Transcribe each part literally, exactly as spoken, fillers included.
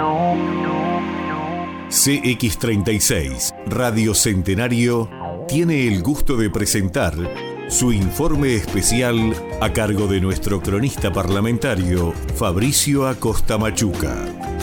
C X treinta y seis, Radio Centenario, tiene el gusto de presentar su informe especial a cargo de nuestro cronista parlamentario, Fabricio Acosta Machuca.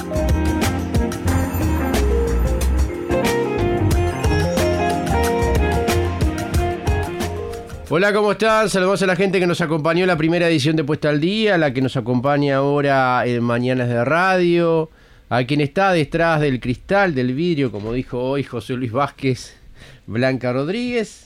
Hola, ¿cómo están? Saludos a la gente que nos acompañó en la primera edición de Puesta al Día, la que nos acompaña ahora en Mañanas de Radio, a quien está detrás del cristal, del vidrio, como dijo hoy José Luis Vázquez, Blanca Rodríguez.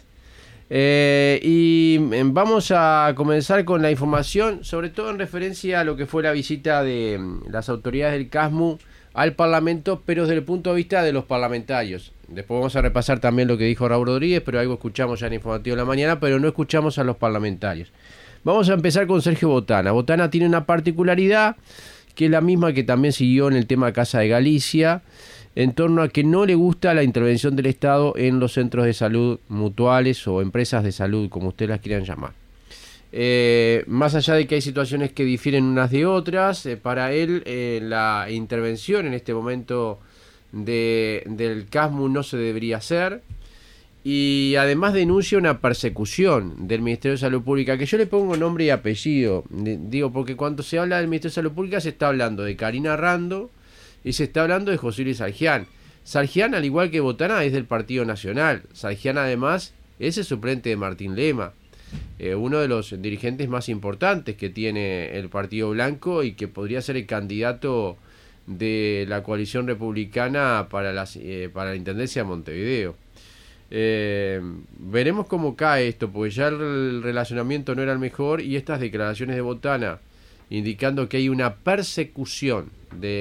Eh, y vamos a comenzar con la información, sobre todo en referencia a lo que fue la visita de las autoridades del CASMU al Parlamento, pero desde el punto de vista de los parlamentarios. Después vamos a repasar también lo que dijo Raúl Rodríguez, pero algo escuchamos ya en Informativo de la Mañana, pero no escuchamos a los parlamentarios. Vamos a empezar con Sergio Botana. Botana tiene una particularidad, que es la misma que también siguió en el tema Casa de Galicia, en torno a que no le gusta la intervención del Estado en los centros de salud mutuales o empresas de salud, como ustedes las quieran llamar. Eh, más allá de que hay situaciones que difieren unas de otras, eh, para él eh, la intervención en este momento de, del CASMU no se debería hacer, y además denuncia una persecución del Ministerio de Salud Pública, que yo le pongo nombre y apellido, digo, porque cuando se habla del Ministerio de Salud Pública se está hablando de Karina Rando y se está hablando de José Luis Sargián. Sargián, al igual que Botana, es del Partido Nacional. Sargián, además, es el suplente de Martín Lema, eh, uno de los dirigentes más importantes que tiene el Partido Blanco y que podría ser el candidato de la coalición republicana para, las, eh, para la Intendencia de Montevideo. Eh, veremos cómo cae esto, porque ya el relacionamiento no era el mejor, y estas declaraciones de Botana indicando que hay una persecución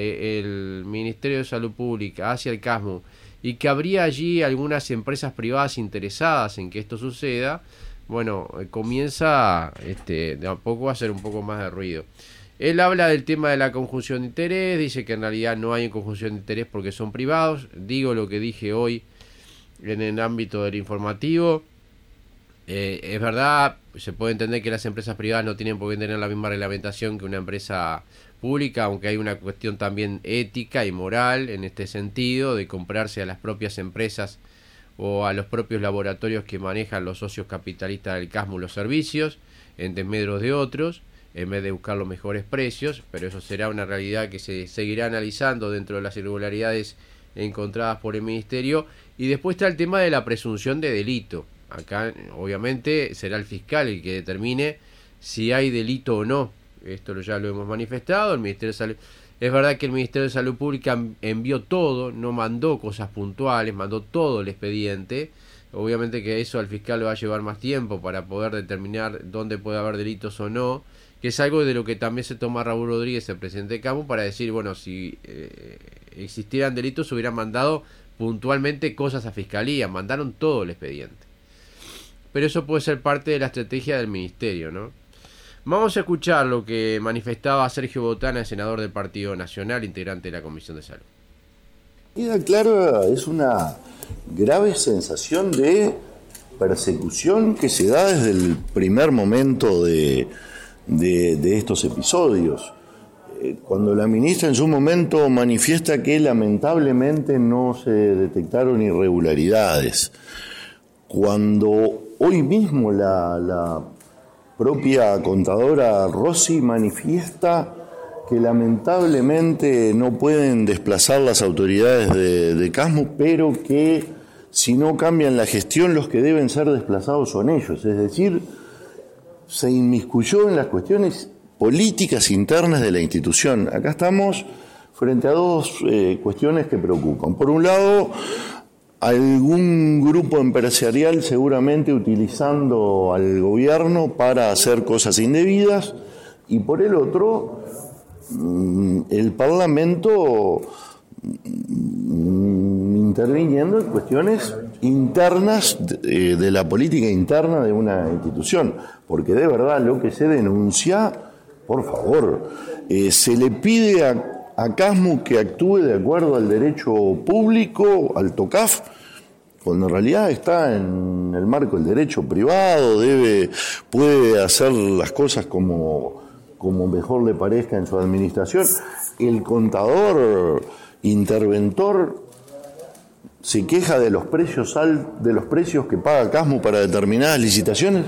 del Ministerio de Salud Pública hacia el CASMU y que habría allí algunas empresas privadas interesadas en que esto suceda, bueno, comienza este, de a poco a hacer un poco más de ruido. Él habla del tema de la conjunción de interés, dice que en realidad no hay conjunción de interés porque son privados. Digo lo que dije hoy en el ámbito del informativo. Eh, es verdad, se puede entender que las empresas privadas no tienen por qué tener la misma reglamentación que una empresa pública, aunque hay una cuestión también ética y moral en este sentido, de comprarse a las propias empresas o a los propios laboratorios que manejan los socios capitalistas del CASMU los servicios, en desmedro de otros, en vez de buscar los mejores precios, pero eso será una realidad que se seguirá analizando dentro de las irregularidades encontradas por el Ministerio. Y después está el tema de la presunción de delito. Acá, obviamente, será el fiscal el que determine si hay delito o no. Esto ya lo hemos manifestado. El Ministerio de Salud... Es verdad que el Ministerio de Salud Pública envió todo, no mandó cosas puntuales, mandó todo el expediente. Obviamente que eso al fiscal le va a llevar más tiempo para poder determinar dónde puede haber delitos o no, que es algo de lo que también se toma Raúl Rodríguez, el presidente de CASMU, para decir, bueno, si eh, existieran delitos, hubieran mandado puntualmente cosas a Fiscalía. Mandaron todo el expediente. Pero eso puede ser parte de la estrategia del Ministerio, ¿no? Vamos a escuchar lo que manifestaba Sergio Botana, el senador del Partido Nacional, integrante de la Comisión de Salud. Queda claro, es una grave sensación de persecución que se da desde el primer momento de, de, de estos episodios. Cuando la ministra en su momento manifiesta que lamentablemente no se detectaron irregularidades, cuando hoy mismo la, la propia contadora Rossi manifiesta que lamentablemente no pueden desplazar las autoridades de, de CASMU, pero que si no cambian la gestión, los que deben ser desplazados son ellos. Es decir, se inmiscuyó en las cuestiones políticas internas de la institución. Acá estamos frente a dos eh, cuestiones que preocupan. Por un lado, algún grupo empresarial seguramente utilizando al gobierno para hacer cosas indebidas, y por el otro, el Parlamento interviniendo en cuestiones internas de, de la política interna de una institución, porque de verdad lo que se denuncia, por favor, eh, se le pide a a CASMU que actúe de acuerdo al derecho público, al TOCAF, cuando en realidad está en el marco del derecho privado, debe, puede hacer las cosas como, como mejor le parezca en su administración. el contador interventor se queja de los precios al, de los precios que paga Casmo para determinadas licitaciones,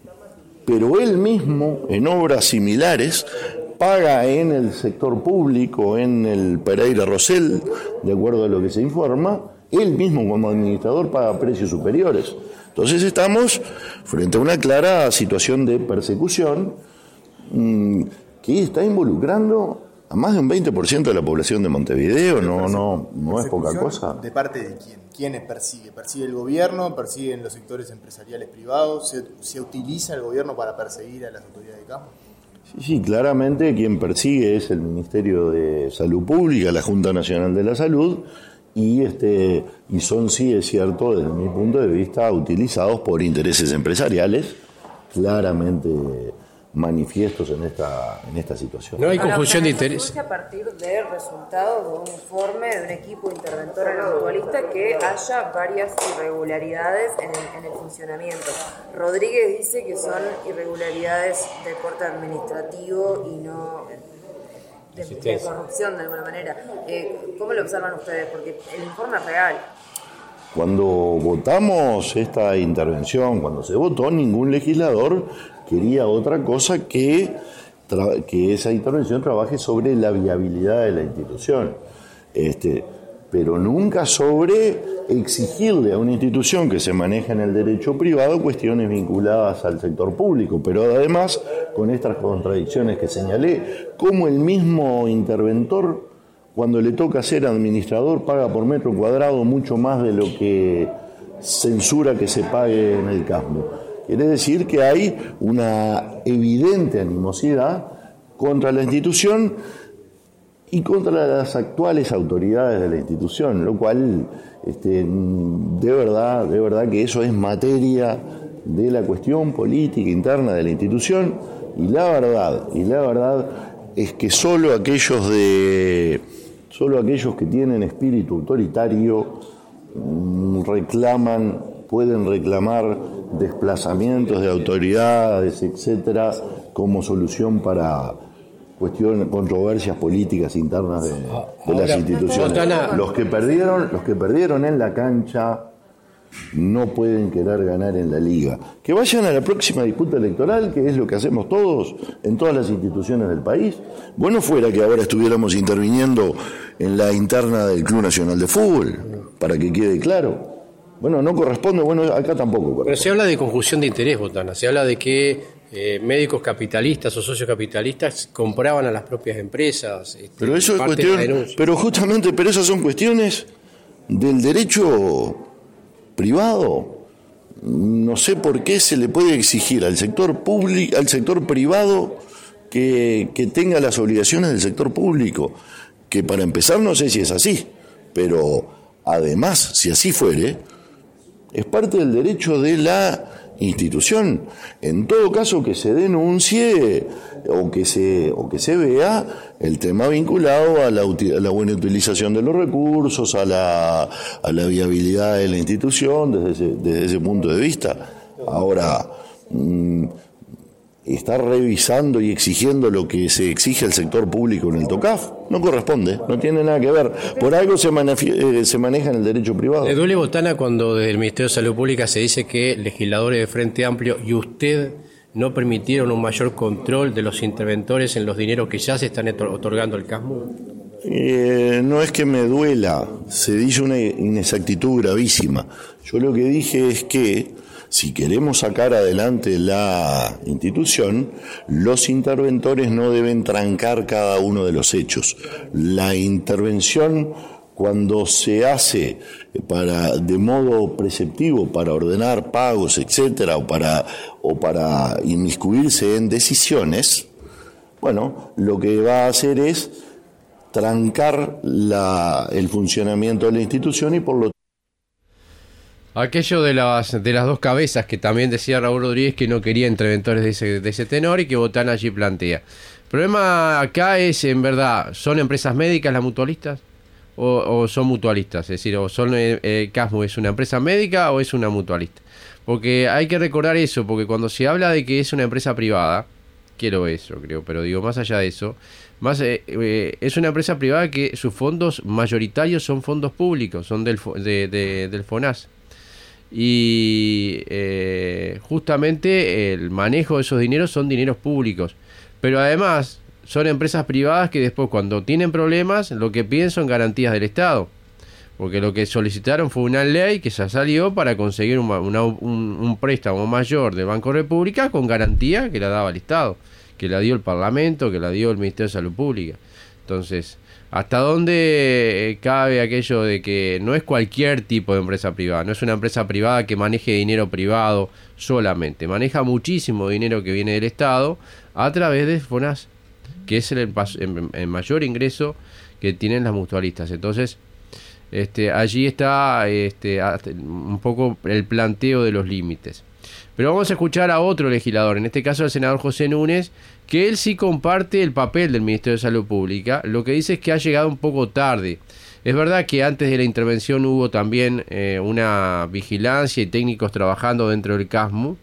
pero él mismo en obras similares paga en el sector público, en el Pereira Rosell, de acuerdo a lo que se informa, él mismo como administrador paga precios superiores. Entonces estamos frente a una clara situación de persecución mmm, que está involucrando a más de un veinte por ciento de la población de Montevideo. No, no, no es poca cosa. ¿De parte de quién? ¿Quiénes persigue? ¿Persigue el gobierno? ¿Persiguen los sectores empresariales privados? ¿Se, se utiliza el gobierno para perseguir a las autoridades de campo? Sí, sí, claramente quien persigue es el Ministerio de Salud Pública, la Junta Nacional de la Salud, y este y son, sí, es cierto, desde mi punto de vista, utilizados por intereses empresariales, claramente manifiestos en esta en esta situación. No hay confusión de interés. A partir del resultado de un informe de un equipo interventor en la mutualista que haya varias irregularidades en el, en el funcionamiento. Rodríguez dice que son irregularidades de corte administrativo y no de, de corrupción de alguna manera. Eh, ¿Cómo lo observan ustedes? Porque el informe es real. Cuando votamos esta intervención, cuando se votó, ningún legislador quería otra cosa que, tra- que esa intervención trabaje sobre la viabilidad de la institución, este, pero nunca sobre exigirle a una institución que se maneja en el derecho privado cuestiones vinculadas al sector público, pero además con estas contradicciones que señalé, como el mismo interventor, cuando le toca ser administrador, paga por metro cuadrado mucho más de lo que censura que se pague en el Casmo. Quiere decir que hay una evidente animosidad contra la institución y contra las actuales autoridades de la institución, lo cual, este, de verdad, de verdad que eso es materia de la cuestión política interna de la institución, y la verdad, y la verdad es que solo aquellos de solo aquellos que tienen espíritu autoritario mmm, reclaman, pueden reclamar desplazamientos de autoridades, etcétera, como solución para cuestiones, controversias políticas internas de, de Ahora, las instituciones. Botana. Los que perdieron, los que perdieron en la cancha no pueden querer ganar en la liga. Que vayan a la próxima disputa electoral, que es lo que hacemos todos en todas las instituciones del país. Bueno, fuera que ahora estuviéramos interviniendo en la interna del Club Nacional de Fútbol, para que quede claro. Bueno, no corresponde, bueno, acá tampoco corresponde. Pero se habla de conjunción de interés, Botana. Se habla de que eh, médicos capitalistas o socios capitalistas compraban a las propias empresas. Este, pero eso es cuestión, pero justamente, pero esas son cuestiones del derecho privado. No sé por qué se le puede exigir al sector público, al sector privado que, que tenga las obligaciones del sector público. Que para empezar no sé si es así, pero además, si así fuere, es parte del derecho de la institución. En todo caso, que se denuncie o que se o que se vea el tema vinculado a la, a la buena utilización de los recursos, a la a la viabilidad de la institución desde ese, desde ese punto de vista. Ahora, mmm, estar revisando y exigiendo lo que se exige al sector público en el TOCAF no corresponde, no tiene nada que ver. Por algo se, eh, se maneja en el derecho privado. ¿Le duele, Botana, cuando desde el Ministerio de Salud Pública se dice que legisladores de Frente Amplio y usted no permitieron un mayor control de los interventores en los dineros que ya se están otorgando al Casmo? Eh, no es que me duela, se dice una inexactitud gravísima. Yo lo que dije es que si queremos sacar adelante la institución, los interventores no deben trancar cada uno de los hechos. La intervención, cuando se hace para de modo preceptivo para ordenar pagos, etcétera, o para o para inmiscuirse en decisiones, bueno, lo que va a hacer es trancar la, el funcionamiento de la institución y por lo Aquello de las de las dos cabezas que también decía Raúl Rodríguez, que no quería interventores de ese, de ese tenor, y que Botana allí plantea. El problema acá es, en verdad, ¿son empresas médicas las mutualistas o, o son mutualistas? Es decir, o son eh, eh, Casmo es una empresa médica o es una mutualista. Porque hay que recordar eso, porque cuando se habla de que es una empresa privada, quiero eso, creo, pero digo, más allá de eso, más eh, eh, es una empresa privada que sus fondos mayoritarios son fondos públicos, son del, de, de, del FONASA. Y eh, justamente el manejo de esos dineros son dineros públicos. Pero además son empresas privadas que después, cuando tienen problemas, lo que piden son garantías del Estado. Porque lo que solicitaron fue una ley que ya salió para conseguir una, una, un, un préstamo mayor del Banco República con garantía que la daba el Estado, que la dio el Parlamento, que la dio el Ministerio de Salud Pública. Entonces, ¿hasta dónde cabe aquello de que no es cualquier tipo de empresa privada? No es una empresa privada que maneje dinero privado solamente. Maneja muchísimo dinero que viene del Estado a través de FONASA, que es el, el, el mayor ingreso que tienen las mutualistas. Entonces, este, allí está este, un poco el planteo de los límites. Pero vamos a escuchar a otro legislador, en este caso el senador José Núñez, que él sí comparte el papel del Ministerio de Salud Pública. Lo que dice es que ha llegado un poco tarde. Es verdad que antes de la intervención hubo también eh, una vigilancia y técnicos trabajando dentro del CASMU,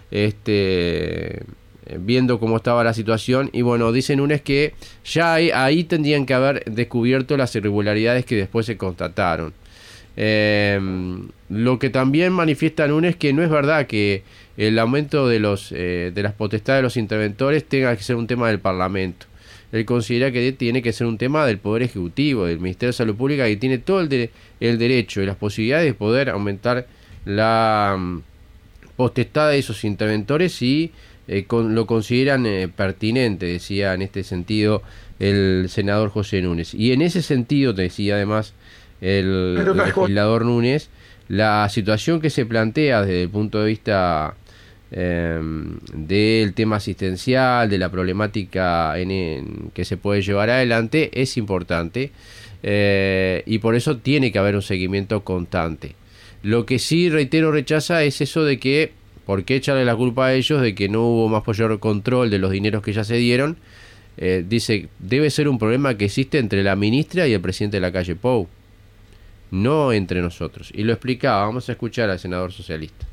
este, viendo cómo estaba la situación. Y bueno, dice Núñez que ya ahí, ahí tendrían que haber descubierto las irregularidades que después se constataron. Eh, lo que también manifiesta Núñez es que no es verdad que el aumento de los eh, de las potestades de los interventores tenga que ser un tema del Parlamento. Él considera que tiene que ser un tema del Poder Ejecutivo, del Ministerio de Salud Pública, que tiene todo el, de, el derecho y las posibilidades de poder aumentar la um, potestad de esos interventores si eh, con, lo consideran eh, pertinente, decía en este sentido el senador José Núñez. Y en ese sentido, decía además el, el legislador Núñez, la situación que se plantea desde el punto de vista eh, del tema asistencial, de la problemática en, en, que se puede llevar adelante, es importante eh, y por eso tiene que haber un seguimiento constante. Lo que sí, reitero, rechaza es eso de que, ¿por qué echarle la culpa a ellos de que no hubo más mayor control de los dineros que ya se dieron? Eh, dice, debe ser un problema que existe entre la ministra y el presidente de la calle Pou, no entre nosotros. Y lo explicaba. Vamos a escuchar al senador socialista.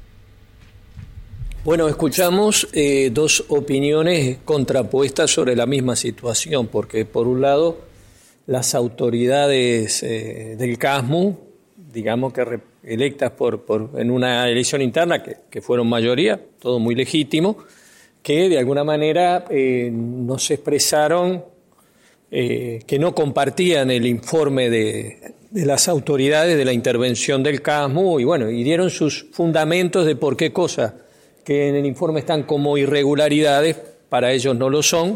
Bueno, escuchamos eh, dos opiniones contrapuestas sobre la misma situación, porque por un lado las autoridades eh, del CASMU, digamos que re- electas por, por en una elección interna que, que fueron mayoría, todo muy legítimo, que de alguna manera eh, nos expresaron eh, que no compartían el informe de, de las autoridades de la intervención del CASMU y bueno, y dieron sus fundamentos de por qué cosas que en el informe están como irregularidades, para ellos no lo son.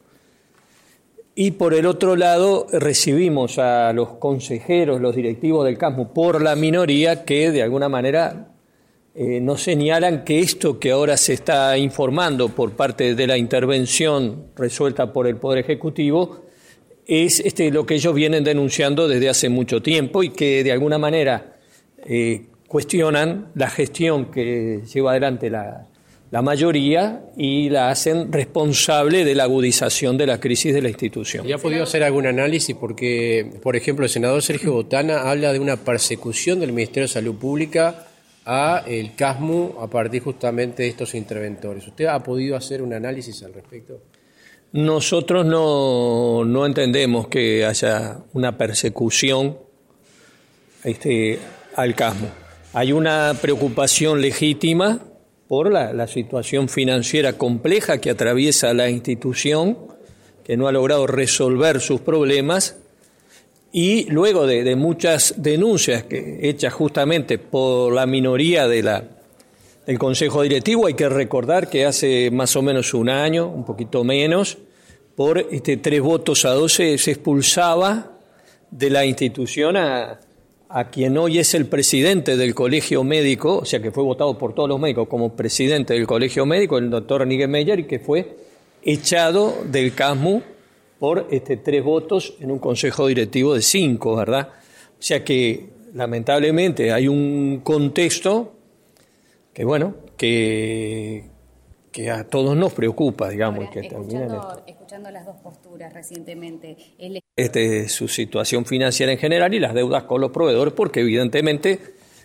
Y por el otro lado recibimos a los consejeros, los directivos del CASMU por la minoría que de alguna manera eh, nos señalan que esto que ahora se está informando por parte de la intervención resuelta por el Poder Ejecutivo es este, lo que ellos vienen denunciando desde hace mucho tiempo y que de alguna manera eh, cuestionan la gestión que lleva adelante la, la mayoría y la hacen responsable de la agudización de la crisis de la institución. ¿Ya ha podido hacer algún análisis? Porque, por ejemplo, el senador Sergio Botana habla de una persecución del Ministerio de Salud Pública a el CASMU a partir justamente de estos interventores. ¿Usted ha podido hacer un análisis al respecto? Nosotros no, no entendemos que haya una persecución este, al CASMU. Hay una preocupación legítima por la, la situación financiera compleja que atraviesa la institución, que no ha logrado resolver sus problemas, y luego de, de muchas denuncias que, hechas justamente por la minoría de la, del Consejo Directivo, hay que recordar que hace más o menos un año, un poquito menos, por este, tres votos a doce se expulsaba de la institución a... a quien hoy es el presidente del Colegio Médico, o sea que fue votado por todos los médicos como presidente del Colegio Médico, el doctor Miguel Meyer, y que fue echado del CASMU por este, tres votos en un consejo directivo de cinco, ¿verdad? O sea que lamentablemente hay un contexto que, bueno, que, que a todos nos preocupa, digamos. Ahora, que escuchando, escuchando las dos posturas recientemente, el... Este, su situación financiera en general y las deudas con los proveedores, porque evidentemente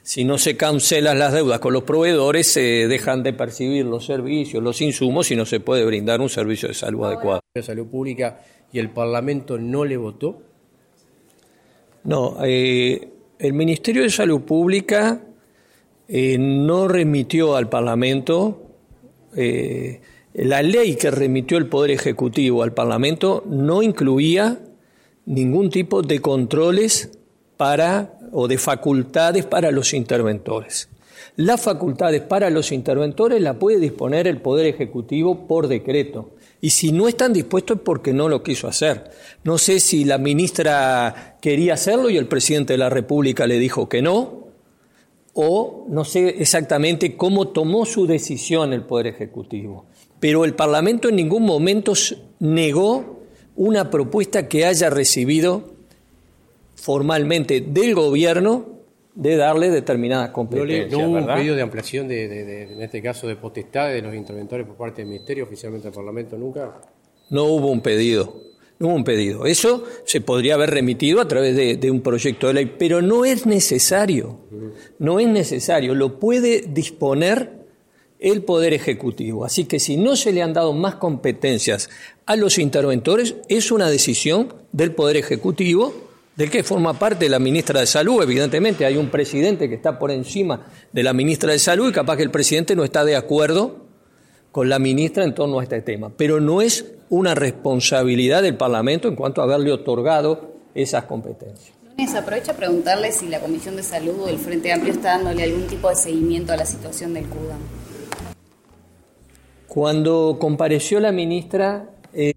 si no se cancelan las deudas con los proveedores, se dejan de percibir los servicios, los insumos y no se puede brindar un servicio de salud adecuado. De salud pública y el Parlamento no le votó. No, eh, el Ministerio de Salud Pública eh, no remitió al Parlamento eh, la ley que remitió el Poder Ejecutivo al Parlamento no incluía ningún tipo de controles para o de facultades para los interventores. Las facultades para los interventores las puede disponer el Poder Ejecutivo por decreto. Y si no están dispuestos es porque no lo quiso hacer. No sé si la ministra quería hacerlo y el presidente de la República le dijo que no, o no sé exactamente cómo tomó su decisión el Poder Ejecutivo. Pero el Parlamento en ningún momento negó una propuesta que haya recibido formalmente del gobierno de darle determinadas competencias. No, no hubo ¿verdad? un pedido de ampliación, de, de, de, en este caso, de potestades de los interventores por parte del Ministerio, oficialmente al Parlamento, nunca. No hubo un pedido, no hubo un pedido. Eso se podría haber remitido a través de, de un proyecto de ley, pero no es necesario, no es necesario, lo puede disponer el Poder Ejecutivo. Así que si no se le han dado más competencias a los interventores, es una decisión del Poder Ejecutivo, del que forma parte la ministra de Salud. Evidentemente hay un presidente que está por encima de la ministra de Salud y capaz que el presidente no está de acuerdo con la ministra en torno a este tema. Pero no es una responsabilidad del Parlamento en cuanto a haberle otorgado esas competencias. Lunes, aprovecho a preguntarle si la Comisión de Salud o el Frente Amplio está dándole algún tipo de seguimiento a la situación del CUDAM. Cuando compareció la ministra... Eh...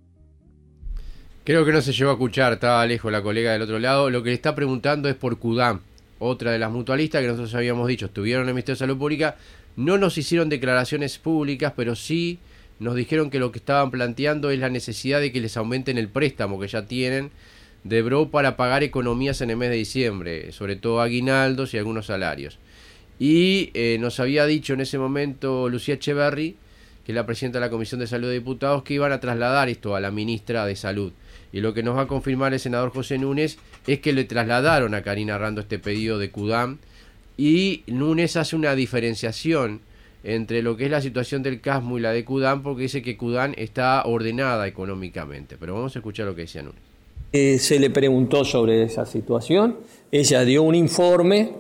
Creo que no se llegó a escuchar, estaba lejos la colega del otro lado. Lo que le está preguntando es por CUDAM, otra de las mutualistas que nosotros habíamos dicho, estuvieron en el Ministerio de Salud Pública, no nos hicieron declaraciones públicas, pero sí nos dijeron que lo que estaban planteando es la necesidad de que les aumenten el préstamo que ya tienen de B R O para pagar economías en el mes de diciembre, sobre todo aguinaldos y algunos salarios. Y eh, nos había dicho en ese momento Lucía Echeverri, que es la presidenta de la Comisión de Salud de Diputados, que iban a trasladar esto a la ministra de Salud. Y lo que nos va a confirmar el senador José Núñez es que le trasladaron a Karina Rando este pedido de CUDAM, y Núñez hace una diferenciación entre lo que es la situación del CASMU y la de CUDAM, porque dice que CUDAM está ordenada económicamente. Pero vamos a escuchar lo que decía Núñez. Eh, se le preguntó sobre esa situación, ella dio un informe.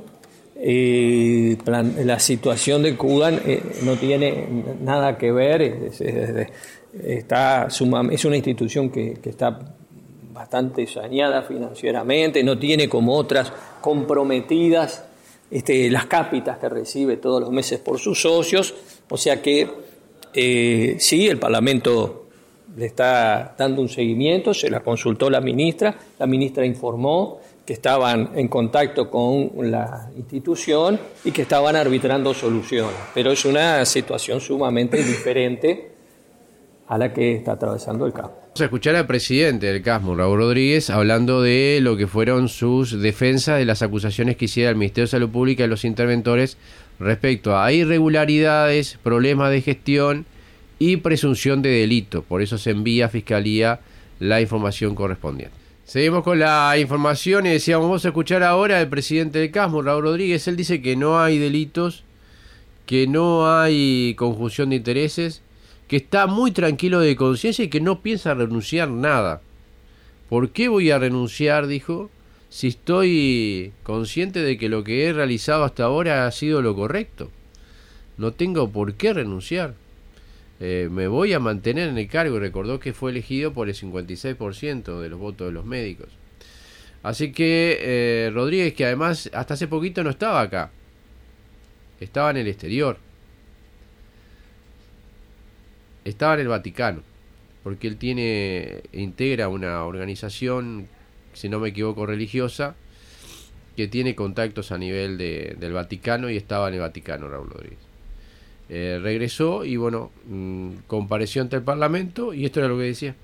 Eh, plan, la situación de CUDAM eh, no tiene nada que ver, es, es, está suma, es una institución que, que está bastante saneada financieramente, no tiene como otras comprometidas este, las cápitas que recibe todos los meses por sus socios, o sea que eh, sí, el Parlamento le está dando un seguimiento, se la consultó la ministra, la ministra informó que estaban en contacto con la institución y que estaban arbitrando soluciones. Pero es una situación sumamente diferente a la que está atravesando el CASMU. Vamos a escuchar al presidente del CASMU, Raúl Rodríguez, hablando de lo que fueron sus defensas de las acusaciones que hiciera el Ministerio de Salud Pública y los interventores respecto a irregularidades, problemas de gestión y presunción de delito. Por eso se envía a Fiscalía la información correspondiente. Seguimos con la información y decíamos, vamos a escuchar ahora al presidente del CASMU, Raúl Rodríguez. Él dice que no hay delitos, que no hay conjunción de intereses, que está muy tranquilo de conciencia y que no piensa renunciar nada. ¿Por qué voy a renunciar?, dijo, si estoy consciente de que lo que he realizado hasta ahora ha sido lo correcto. No tengo por qué renunciar. Eh, me voy a mantener en el cargo, y recordó que fue elegido por el cincuenta y seis por ciento de los votos de los médicos. Así que eh, Rodríguez, que además hasta hace poquito no estaba acá, estaba en el exterior, estaba en el Vaticano, porque él tiene, integra una organización, si no me equivoco, religiosa, que tiene contactos a nivel de, del Vaticano, y estaba en el Vaticano Raúl Rodríguez. Eh, regresó y bueno, mmm, compareció ante el Parlamento y esto era lo que decía.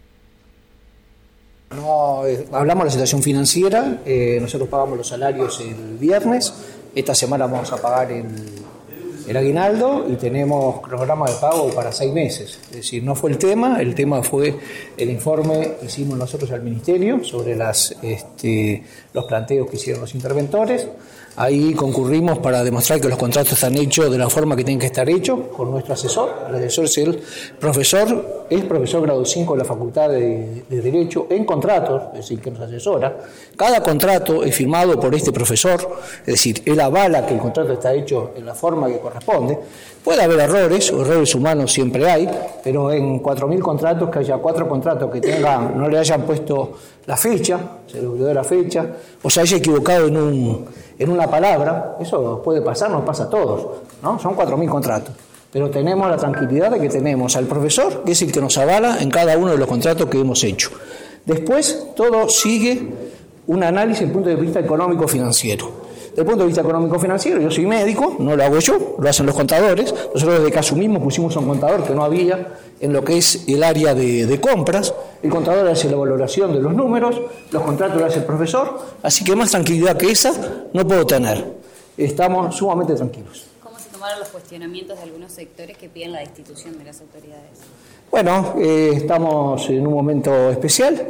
No, eh, hablamos de la situación financiera, eh, nosotros pagamos los salarios el viernes, esta semana vamos a pagar el, el aguinaldo y tenemos cronograma de pago para seis meses. Es decir, no fue el tema, el tema fue el informe que hicimos nosotros al Ministerio sobre las, este, los planteos que hicieron los interventores. Ahí concurrimos para demostrar que los contratos están hechos de la forma que tienen que estar hechos con nuestro asesor. El asesor es el profesor, es profesor grado cinco de la Facultad de, de Derecho en contratos, es decir, que nos asesora. Cada contrato es firmado por este profesor, es decir, él avala que el contrato está hecho en la forma que corresponde. Puede haber errores, o errores humanos siempre hay, pero en cuatro mil contratos, que haya cuatro contratos que tengan, no le hayan puesto la fecha, se le olvidó la fecha, o se haya equivocado en un... en una palabra, eso puede pasar, nos pasa a todos, ¿no? Son cuatro mil contratos. Pero tenemos la tranquilidad de que tenemos al profesor, que es el que nos avala en cada uno de los contratos que hemos hecho. Después, todo sigue un análisis desde el punto de vista económico-financiero. Desde el punto de vista económico-financiero, yo soy médico, no lo hago yo, lo hacen los contadores. Nosotros desde que asumimos pusimos un contador que no había en lo que es el área de, de compras. El contador hace la valoración de los números, los contratos lo hace el profesor, así que más tranquilidad que esa no puedo tener. Estamos sumamente tranquilos. ¿Cómo se tomaron los cuestionamientos de algunos sectores que piden la destitución de las autoridades? Bueno, eh, estamos en un momento especial.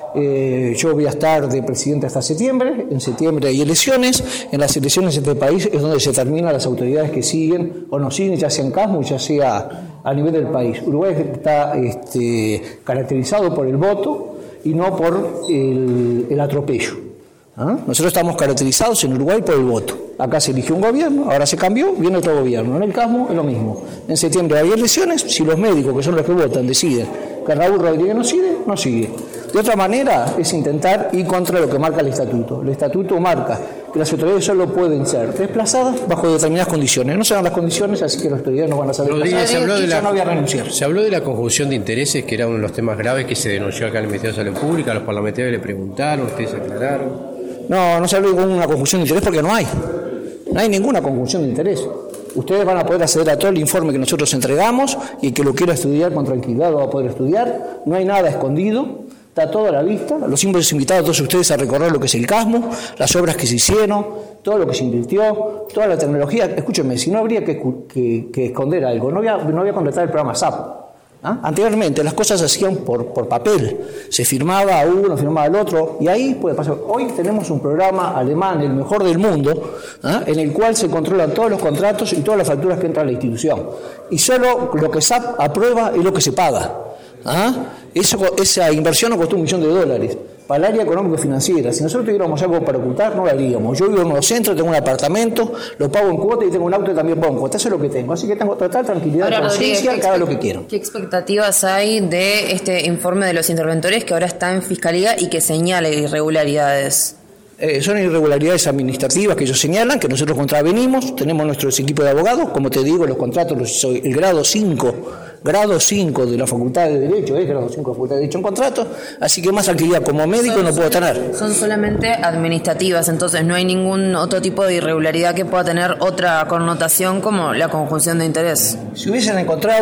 Eh, yo voy a estar de presidente hasta septiembre. En septiembre hay elecciones. En las elecciones en este país es donde se determinan las autoridades que siguen o no siguen, ya sea en CASMO, ya sea a nivel del país. Uruguay está este, caracterizado por el voto y no por el, el atropello. ¿Ah? Nosotros estamos caracterizados en Uruguay por el voto. Acá se eligió un gobierno, ahora se cambió, viene otro gobierno. En el CASMO es lo mismo. En septiembre hay elecciones. Si los médicos, que son los que votan, deciden que Raúl Rodríguez no sigue, no sigue. De otra manera es intentar ir contra lo que marca el estatuto. El estatuto marca que las autoridades solo pueden ser desplazadas bajo determinadas condiciones. No se dan las condiciones, así que las autoridades no van a ser desplazadas. Se habló, de la, no voy a renunciar. Se habló de la conjunción de intereses, que era uno de los temas graves que se denunció acá en el Ministerio de Salud Pública. Los parlamentarios le preguntaron, ustedes aclararon. No, no se habló de ninguna conjunción de interés porque no hay. No hay ninguna conjunción de interés. Ustedes van a poder acceder a todo el informe que nosotros entregamos y el que lo quiera estudiar con tranquilidad lo va a poder estudiar. No hay nada escondido. Está todo a la vista, los hemos invitado a todos ustedes a recorrer lo que es el CASMO, las obras que se hicieron, todo lo que se invirtió, toda la tecnología. Escúchenme, si no habría que, que, que esconder algo, no voy a, no voy a contratar el programa S A P. ¿Ah? Anteriormente las cosas se hacían por, por papel, se firmaba a uno, firmaba al otro, y ahí puede pasar. Hoy tenemos un programa alemán, el mejor del mundo, ¿ah? En el cual se controlan todos los contratos y todas las facturas que entran a la institución. Y solo lo que S A P aprueba es lo que se paga. ¿Ah? Eso, esa inversión nos costó un millón de dólares para el área económico-financiera. Si nosotros tuviéramos algo para ocultar, no lo haríamos. Yo vivo en un centro, tengo un apartamento, lo pago en cuota y tengo un auto y también pago en cuota. Eso es lo que tengo. Así que tengo total tranquilidad de conciencia, que haga lo que quiero. ¿Qué expectativas hay de este informe de los interventores que ahora está en Fiscalía y que señala irregularidades? Eh, son irregularidades administrativas que ellos señalan, que nosotros contravenimos. Tenemos nuestro equipo de abogados. Como te digo, los contratos los hizo el grado cinco, grado cinco de la Facultad de Derecho, es grado cinco de la Facultad de Derecho en contratos. Así que más tranquilidad como médico son, no puedo tener. Son solamente administrativas, entonces no hay ningún otro tipo de irregularidad que pueda tener otra connotación como la conjunción de interés. Si hubiesen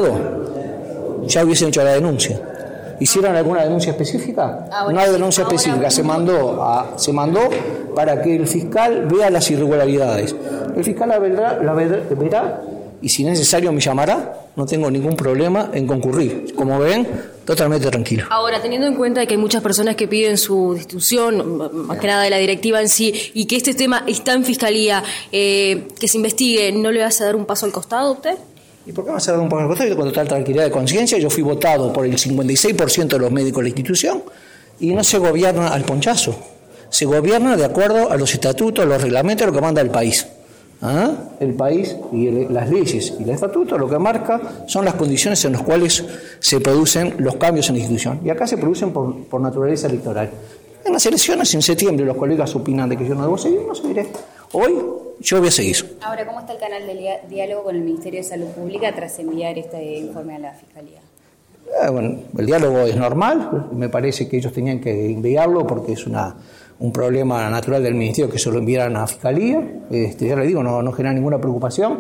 encontrado, ya hubiesen hecho la denuncia. ¿Hicieron alguna denuncia específica? Ah, bueno, no hay denuncia sí, específica, se mandó, a, se mandó para que el fiscal vea las irregularidades. El fiscal la verá, la verá y si necesario me llamará, no tengo ningún problema en concurrir. Como ven, totalmente tranquilo. Ahora, teniendo en cuenta que hay muchas personas que piden su destitución, más que nada de la directiva en sí, y que este tema está en Fiscalía, eh, que se investigue, ¿no le vas a dar un paso al costado a usted? ¿Y por qué vas a dar un paso al costado? Con total tranquilidad de conciencia. Yo fui votado por el cincuenta y seis por ciento de los médicos de la institución y no se gobierna al ponchazo. Se gobierna de acuerdo a los estatutos, a los reglamentos, a lo que manda el país. ¿Ah? El país y el, las leyes y el estatuto lo que marca son las condiciones en las cuales se producen los cambios en la institución. Y acá se producen por, por naturaleza electoral. En las elecciones, en septiembre, los colegas opinan de que yo no debo seguir, no seguiré. Hoy yo voy a seguir. Ahora, ¿cómo está el canal de diálogo con el Ministerio de Salud Pública tras enviar este informe a la Fiscalía? Eh, bueno, el diálogo es normal. Me parece que ellos tenían que enviarlo porque es una... un problema natural del Ministerio que se lo enviaran a Fiscalía. Este, ya le digo, no, no genera ninguna preocupación.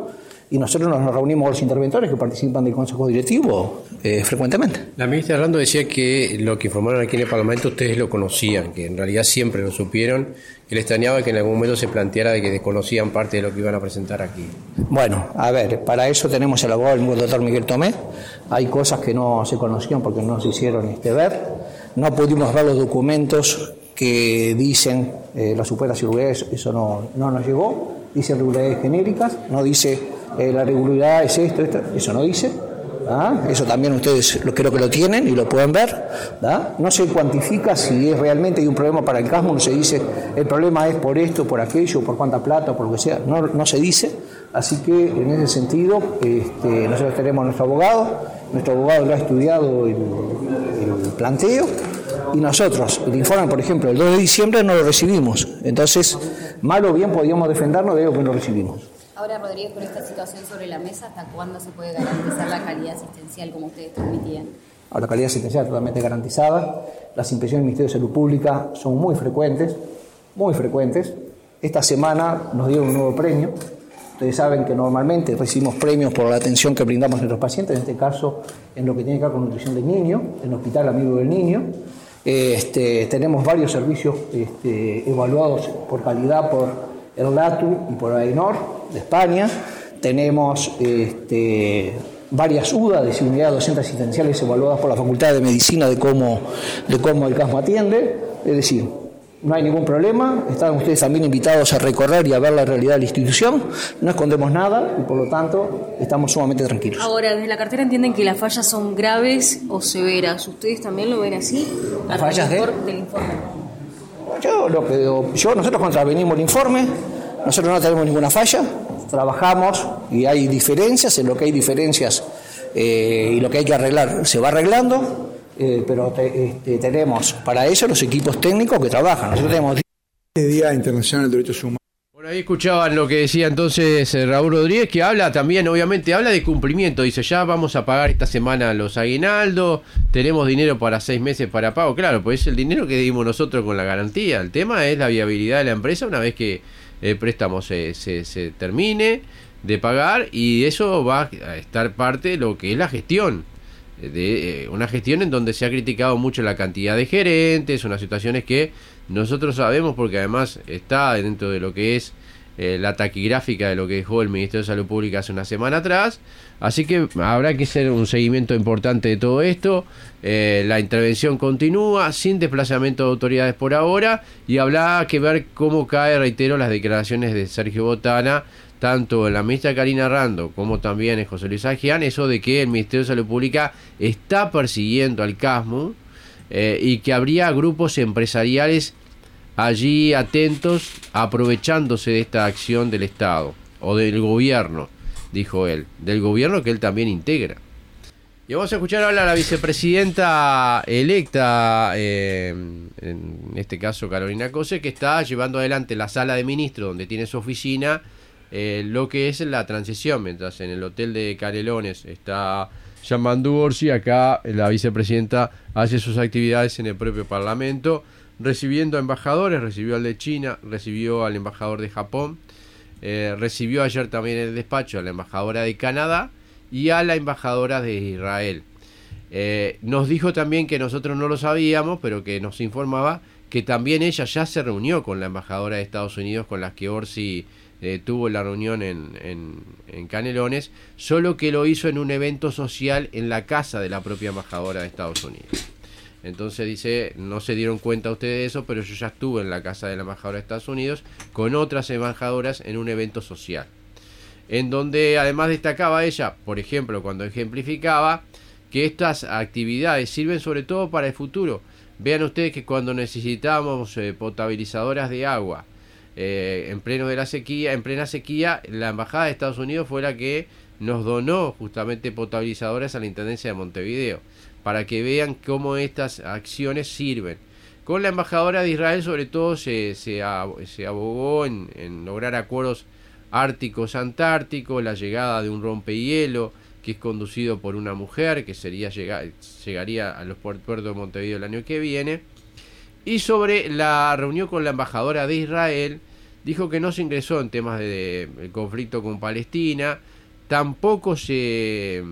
y nosotros nos reunimos con los interventores que participan del Consejo Directivo eh, frecuentemente. La ministra Hernando decía que lo que informaron aquí en el Parlamento ustedes lo conocían, que en realidad siempre lo supieron, que les extrañaba que en algún momento se planteara de que desconocían parte de lo que iban a presentar aquí. Bueno, a ver, para eso tenemos el abogado, el doctor Miguel Tomé. Hay cosas que no se conocían porque no se hicieron este, ver. No pudimos ver los documentos que dicen eh, las supuestas irregularidades, eso no, no nos llegó. Dice irregularidades genéricas, no dice eh, la regularidad es esto, esto, eso no dice. ¿Ah? Eso también ustedes lo, creo que lo tienen y lo pueden ver. ¿Ah? No se cuantifica si es realmente hay un problema para el CASMU, no se dice el problema es por esto, por aquello, por cuánta plata, por lo que sea, no, no se dice. Así que en ese sentido este, nosotros tenemos nuestro abogado, nuestro abogado lo ha estudiado el, el planteo y nosotros el informe, por ejemplo, el dos de diciembre no lo recibimos. Entonces, mal o bien podíamos defendernos de lo que no recibimos. Ahora, Rodríguez, con esta situación sobre la mesa, ¿hasta cuándo se puede garantizar la calidad asistencial como ustedes transmitían? Ahora, la calidad asistencial totalmente garantizada. Las inspecciones del Ministerio de Salud Pública son muy frecuentes, muy frecuentes. Esta semana nos dieron un nuevo premio. Ustedes saben que normalmente recibimos premios por la atención que brindamos a nuestros pacientes, en este caso en lo que tiene que ver con nutrición del niño, en el Hospital Amigo del Niño. Este, tenemos varios servicios este, evaluados por calidad por el LATU y por AENOR de España. Tenemos este, varias U D A, de unidades docentes asistenciales evaluadas por la Facultad de Medicina de cómo, de cómo el CASMU atiende. Es decir, no hay ningún problema, están ustedes también invitados a recorrer y a ver la realidad de la institución, no escondemos nada y por lo tanto estamos sumamente tranquilos. Ahora, desde la cartera entienden que las fallas son graves o severas, ¿ustedes también lo ven así? ¿Las fallas de? Del informe. Yo, lo que, yo, nosotros contravenimos el informe, nosotros no tenemos ninguna falla, trabajamos y hay diferencias, en lo que hay diferencias eh, y lo que hay que arreglar se va arreglando. Eh, pero te, este, tenemos para eso los equipos técnicos que trabajan. Nosotros tenemos el Día Internacional de Derechos Humanos. Bueno, ahí escuchaban lo que decía entonces eh, Raúl Rodríguez, que habla también, obviamente, habla de cumplimiento. Dice, ya vamos a pagar esta semana los aguinaldos, tenemos dinero para seis meses para pago. Claro, pues es el dinero que dimos nosotros con la garantía. El tema es la viabilidad de la empresa una vez que el préstamo se, se, se termine de pagar, y eso va a estar parte de lo que es la gestión. De eh, una gestión en donde se ha criticado mucho la cantidad de gerentes, unas situaciones que nosotros sabemos porque además está dentro de lo que es eh, la taquigráfica de lo que dejó el Ministerio de Salud Pública hace una semana atrás, así que habrá que hacer un seguimiento importante de todo esto. Eh, la intervención continúa sin desplazamiento de autoridades por ahora, y habrá que ver cómo cae, reitero, las declaraciones de Sergio Botana, tanto en la ministra Karina Rando como también en José Luis Agian, eso de que el Ministerio de Salud Pública está persiguiendo al CASMU eh, y que habría grupos empresariales allí atentos, aprovechándose de esta acción del Estado o del gobierno, dijo él, del gobierno que él también integra. Y vamos a escuchar ahora a la vicepresidenta electa, eh, en este caso Carolina Cose, que está llevando adelante la sala de ministros donde tiene su oficina, Eh, lo que es la transición, mientras en el hotel de Canelones está Jean-Mandú Orsi, acá la vicepresidenta hace sus actividades en el propio Parlamento, recibiendo a embajadores, recibió al de China, recibió al embajador de Japón, eh, recibió ayer también en el despacho a la embajadora de Canadá y a la embajadora de Israel. Eh, nos dijo también que nosotros no lo sabíamos, pero que nos informaba que también ella ya se reunió con la embajadora de Estados Unidos, con la que Orsi Eh, tuvo la reunión en, en, en Canelones, solo que lo hizo en un evento social en la casa de la propia embajadora de Estados Unidos. Entonces dice, no se dieron cuenta ustedes de eso, pero yo ya estuve en la casa de la embajadora de Estados Unidos con otras embajadoras en un evento social, en donde además destacaba ella, por ejemplo, cuando ejemplificaba que estas actividades sirven sobre todo para el futuro. Vean ustedes que cuando necesitamos eh, potabilizadoras de agua, Eh, en pleno de la sequía, en plena sequía, la embajada de Estados Unidos fue la que nos donó justamente potabilizadoras a la Intendencia de Montevideo, para que vean cómo estas acciones sirven. Con la embajadora de Israel sobre todo se, se, se abogó en, en lograr acuerdos árticos antárticos, la llegada de un rompehielo que es conducido por una mujer que sería llegar, llegaría a los puertos de Montevideo el año que viene. Y sobre la reunión con la embajadora de Israel, dijo que no se ingresó en temas de, de el conflicto con Palestina, tampoco se,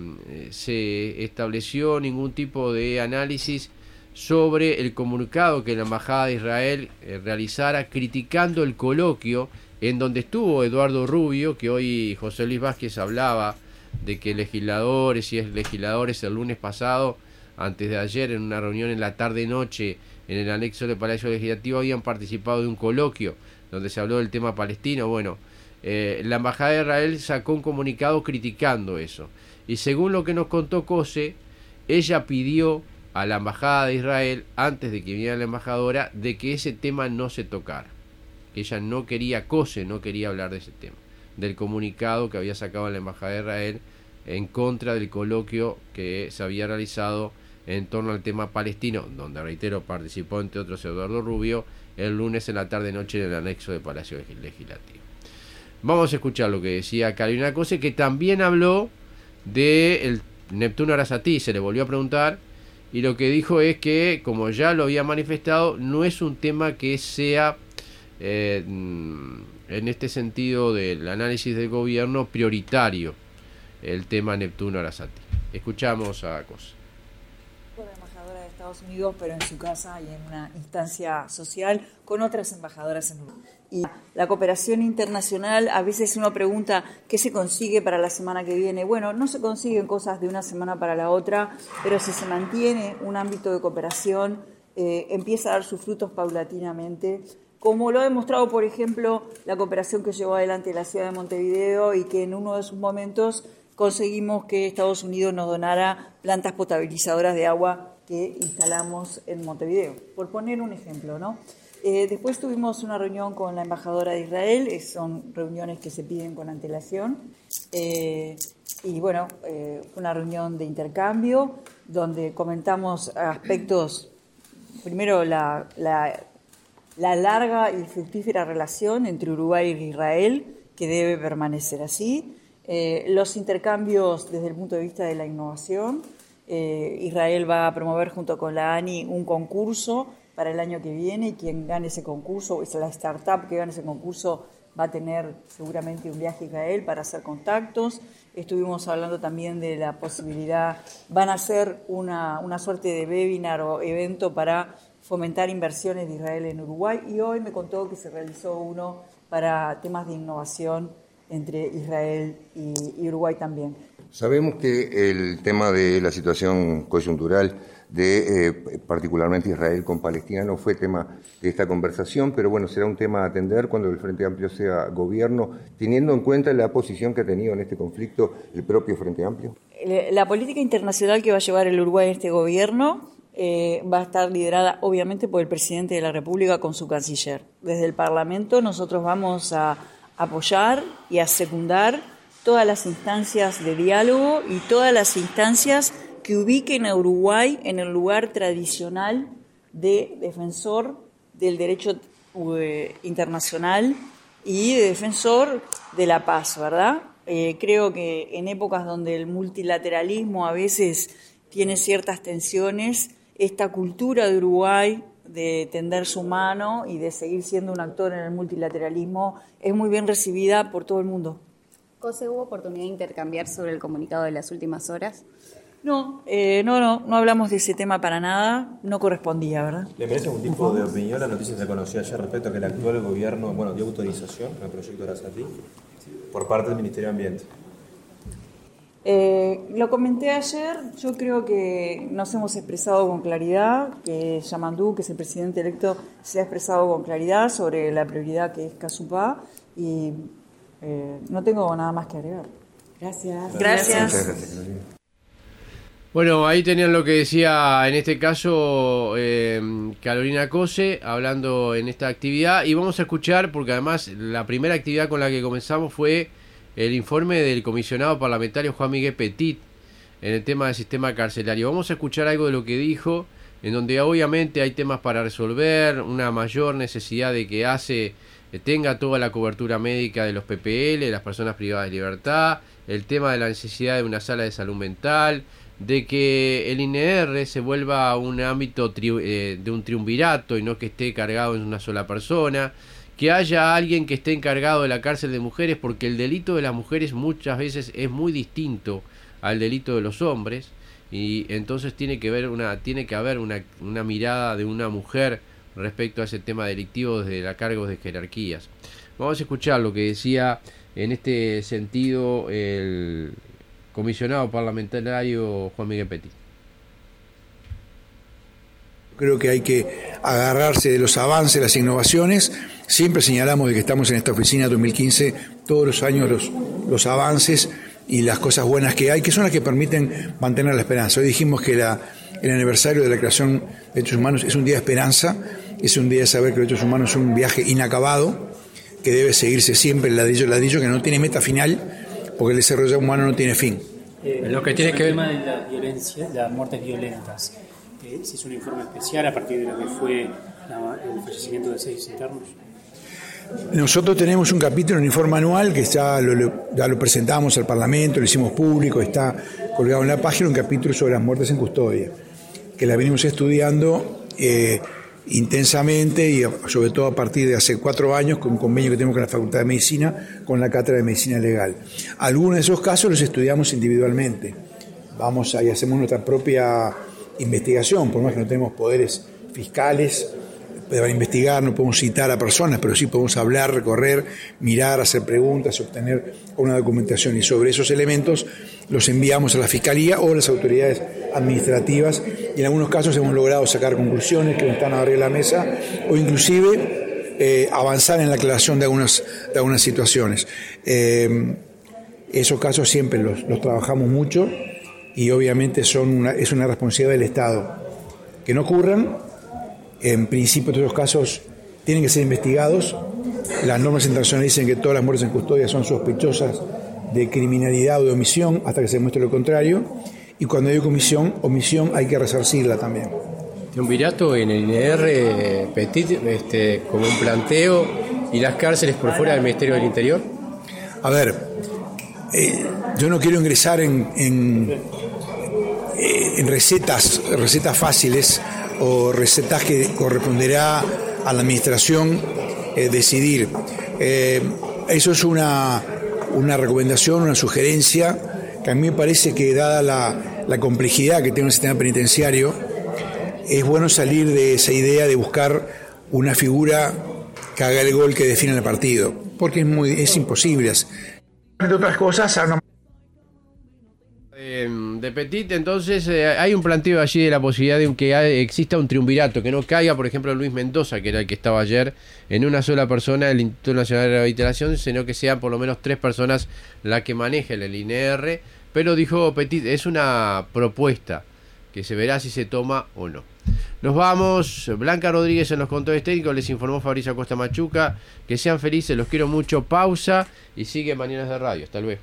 se estableció ningún tipo de análisis sobre el comunicado que la Embajada de Israel eh, realizara criticando el coloquio en donde estuvo Eduardo Rubio, que hoy José Luis Vázquez hablaba de que legisladores y legisladores el lunes pasado, antes de ayer, en una reunión en la tarde-noche en el anexo del Palacio Legislativo, habían participado de un coloquio donde se habló del tema palestino. Bueno, eh, la Embajada de Israel sacó un comunicado criticando eso. Y según lo que nos contó Cose, ella pidió a la Embajada de Israel, antes de que viniera la embajadora, de que ese tema no se tocara. Que ella no quería, Cose no quería hablar de ese tema, del comunicado que había sacado la Embajada de Israel en contra del coloquio que se había realizado en torno al tema palestino, donde, reitero, participó entre otros Eduardo Rubio, el lunes en la tarde-noche en el anexo del Palacio Legislativo. Vamos a escuchar lo que decía Carolina Cose, que también habló de el Neptuno Arasatí, se le volvió a preguntar, y lo que dijo es que, como ya lo había manifestado, no es un tema que sea, eh, en este sentido del análisis del gobierno, prioritario, el tema Neptuno Arasatí. Escuchamos a Cose. La embajadora de Estados Unidos, pero en su casa y en una instancia social con otras embajadoras en Uruguay. Y la cooperación internacional, a veces uno pregunta qué se consigue para la semana que viene. Bueno, no se consiguen cosas de una semana para la otra, pero si se mantiene un ámbito de cooperación, eh, empieza a dar sus frutos paulatinamente, como lo ha demostrado, por ejemplo, la cooperación que llevó adelante la ciudad de Montevideo y que en uno de sus momentos conseguimos que Estados Unidos nos donara plantas potabilizadoras de agua que instalamos en Montevideo, por poner un ejemplo, ¿no? Eh, después tuvimos una reunión con la embajadora de Israel, eh, son reuniones que se piden con antelación, eh, y bueno, eh, fue una reunión de intercambio donde comentamos aspectos, primero la, la, la larga y fructífera relación entre Uruguay e Israel, que debe permanecer así, eh, los intercambios desde el punto de vista de la innovación. Eh, Israel va a promover junto con la ANI un concurso para el año que viene, y quien gane ese concurso, es la startup que gane ese concurso, va a tener seguramente un viaje a Israel para hacer contactos. Estuvimos hablando también de la posibilidad, van a hacer una, una suerte de webinar o evento para fomentar inversiones de Israel en Uruguay, y hoy me contó que se realizó uno para temas de innovación entre Israel y, y Uruguay también. Sabemos que el tema de la situación coyuntural de eh, particularmente Israel con Palestina no fue tema de esta conversación, pero bueno, será un tema a atender cuando el Frente Amplio sea gobierno, teniendo en cuenta la posición que ha tenido en este conflicto el propio Frente Amplio. La política internacional que va a llevar el Uruguay en este gobierno eh, va a estar liderada obviamente por el presidente de la República con su canciller. Desde el Parlamento nosotros vamos a apoyar y a secundar todas las instancias de diálogo y todas las instancias que ubiquen a Uruguay en el lugar tradicional de defensor del derecho eh, internacional y de defensor de la paz, ¿verdad? Eh, creo que en épocas donde el multilateralismo a veces tiene ciertas tensiones, esta cultura de Uruguay de tender su mano y de seguir siendo un actor en el multilateralismo es muy bien recibida por todo el mundo. Cose, ¿hubo oportunidad de intercambiar sobre el comunicado de las últimas horas? No, eh, no, no, no hablamos de ese tema para nada, no correspondía, ¿verdad? ¿Le merece algún tipo de opinión? La noticia se conoció ayer respecto a que el actual gobierno, bueno, dio autorización al proyecto Arasatí por parte del Ministerio de Ambiente. Eh, lo comenté ayer, yo creo que nos hemos expresado con claridad, que Yamandú, que es el presidente electo, se ha expresado con claridad sobre la prioridad que es Casupá, y eh, no tengo nada más que agregar. Gracias. Gracias. Gracias. Bueno, ahí tenían lo que decía en este caso eh, Carolina Cose hablando en esta actividad, y vamos a escuchar, porque además la primera actividad con la que comenzamos fue el informe del comisionado parlamentario Juan Miguel Petit en el tema del sistema carcelario. Vamos a escuchar algo de lo que dijo, en donde obviamente hay temas para resolver, una mayor necesidad de que ACE tenga toda la cobertura médica de los P P L, las personas privadas de libertad, el tema de la necesidad de una sala de salud mental, de que el I N E R se vuelva un ámbito tri- eh, de un triunvirato y no que esté cargado en una sola persona, que haya alguien que esté encargado de la cárcel de mujeres, porque el delito de las mujeres muchas veces es muy distinto al delito de los hombres, y entonces tiene que haber una, tiene que haber una, una mirada de una mujer respecto a ese tema delictivo desde la cargos de jerarquías. Vamos a escuchar lo que decía en este sentido el comisionado parlamentario Juan Miguel Petit. Creo que hay que agarrarse de los avances, las innovaciones. Siempre señalamos de que estamos en esta oficina dos mil quince, todos los años los, los avances y las cosas buenas que hay, que son las que permiten mantener la esperanza. Hoy dijimos que la, el aniversario de la creación de derechos humanos es un día de esperanza, es un día de saber que los derechos humanos son un viaje inacabado, que debe seguirse siempre el ladrillo a ladrillo, que no tiene meta final, porque el desarrollo humano no tiene fin. Eh, lo que tiene que ver el tema de la violencia, las muertes violentas. Eh, ¿Se hizo un informe especial a partir de lo que fue la, el fallecimiento de seis internos? Nosotros tenemos un capítulo en el informe anual que ya lo, lo, ya lo presentamos al Parlamento, lo hicimos público, está colgado en la página, un capítulo sobre las muertes en custodia, que la venimos estudiando eh, intensamente y sobre todo a partir de hace cuatro años con un convenio que tenemos con la Facultad de Medicina, con la Cátedra de Medicina Legal. Algunos de esos casos los estudiamos individualmente. Vamos ahí, hacemos nuestra propia investigación, por más que no tenemos poderes fiscales para investigar, no podemos citar a personas, pero sí podemos hablar, recorrer, mirar, hacer preguntas, obtener una documentación, y sobre esos elementos los enviamos a la Fiscalía o a las autoridades administrativas, y en algunos casos hemos logrado sacar conclusiones que no están arriba de la mesa, o inclusive eh, avanzar en la aclaración de algunas, de algunas situaciones. Eh, esos casos siempre los, los trabajamos mucho, y obviamente son una, es una responsabilidad del Estado que no ocurran. En principio todos los casos tienen que ser investigados. Las normas internacionales dicen que todas las muertes en custodia son sospechosas de criminalidad o de omisión hasta que se demuestre lo contrario, y cuando hay omisión, omisión hay que resarcirla también. Triunvirato en el I N R, Petit, este, como un planteo, y las cárceles por fuera del Ministerio del Interior. A ver, eh, yo no quiero ingresar en, en, en recetas, recetas fáciles o recetas que corresponderá a la administración eh, decidir. Eh, eso es una, una recomendación, una sugerencia, que a mí me parece que dada la, la complejidad que tiene el sistema penitenciario, es bueno salir de esa idea de buscar una figura que haga el gol que define el partido, porque es, muy, es imposible. Entre otras cosas, a una de Petit, entonces eh, hay un planteo allí de la posibilidad de que hay, exista un triunvirato, que no caiga, por ejemplo, Luis Mendoza, que era el que estaba ayer, en una sola persona del Instituto Nacional de Rehabilitación, sino que sean por lo menos tres personas las que manejen el I N R, pero dijo Petit, es una propuesta que se verá si se toma o no. Nos vamos, Blanca Rodríguez en los controles técnicos, les informó Fabricio Acosta Machuca, que sean felices, los quiero mucho, pausa y sigue Mañanas de Radio, hasta luego.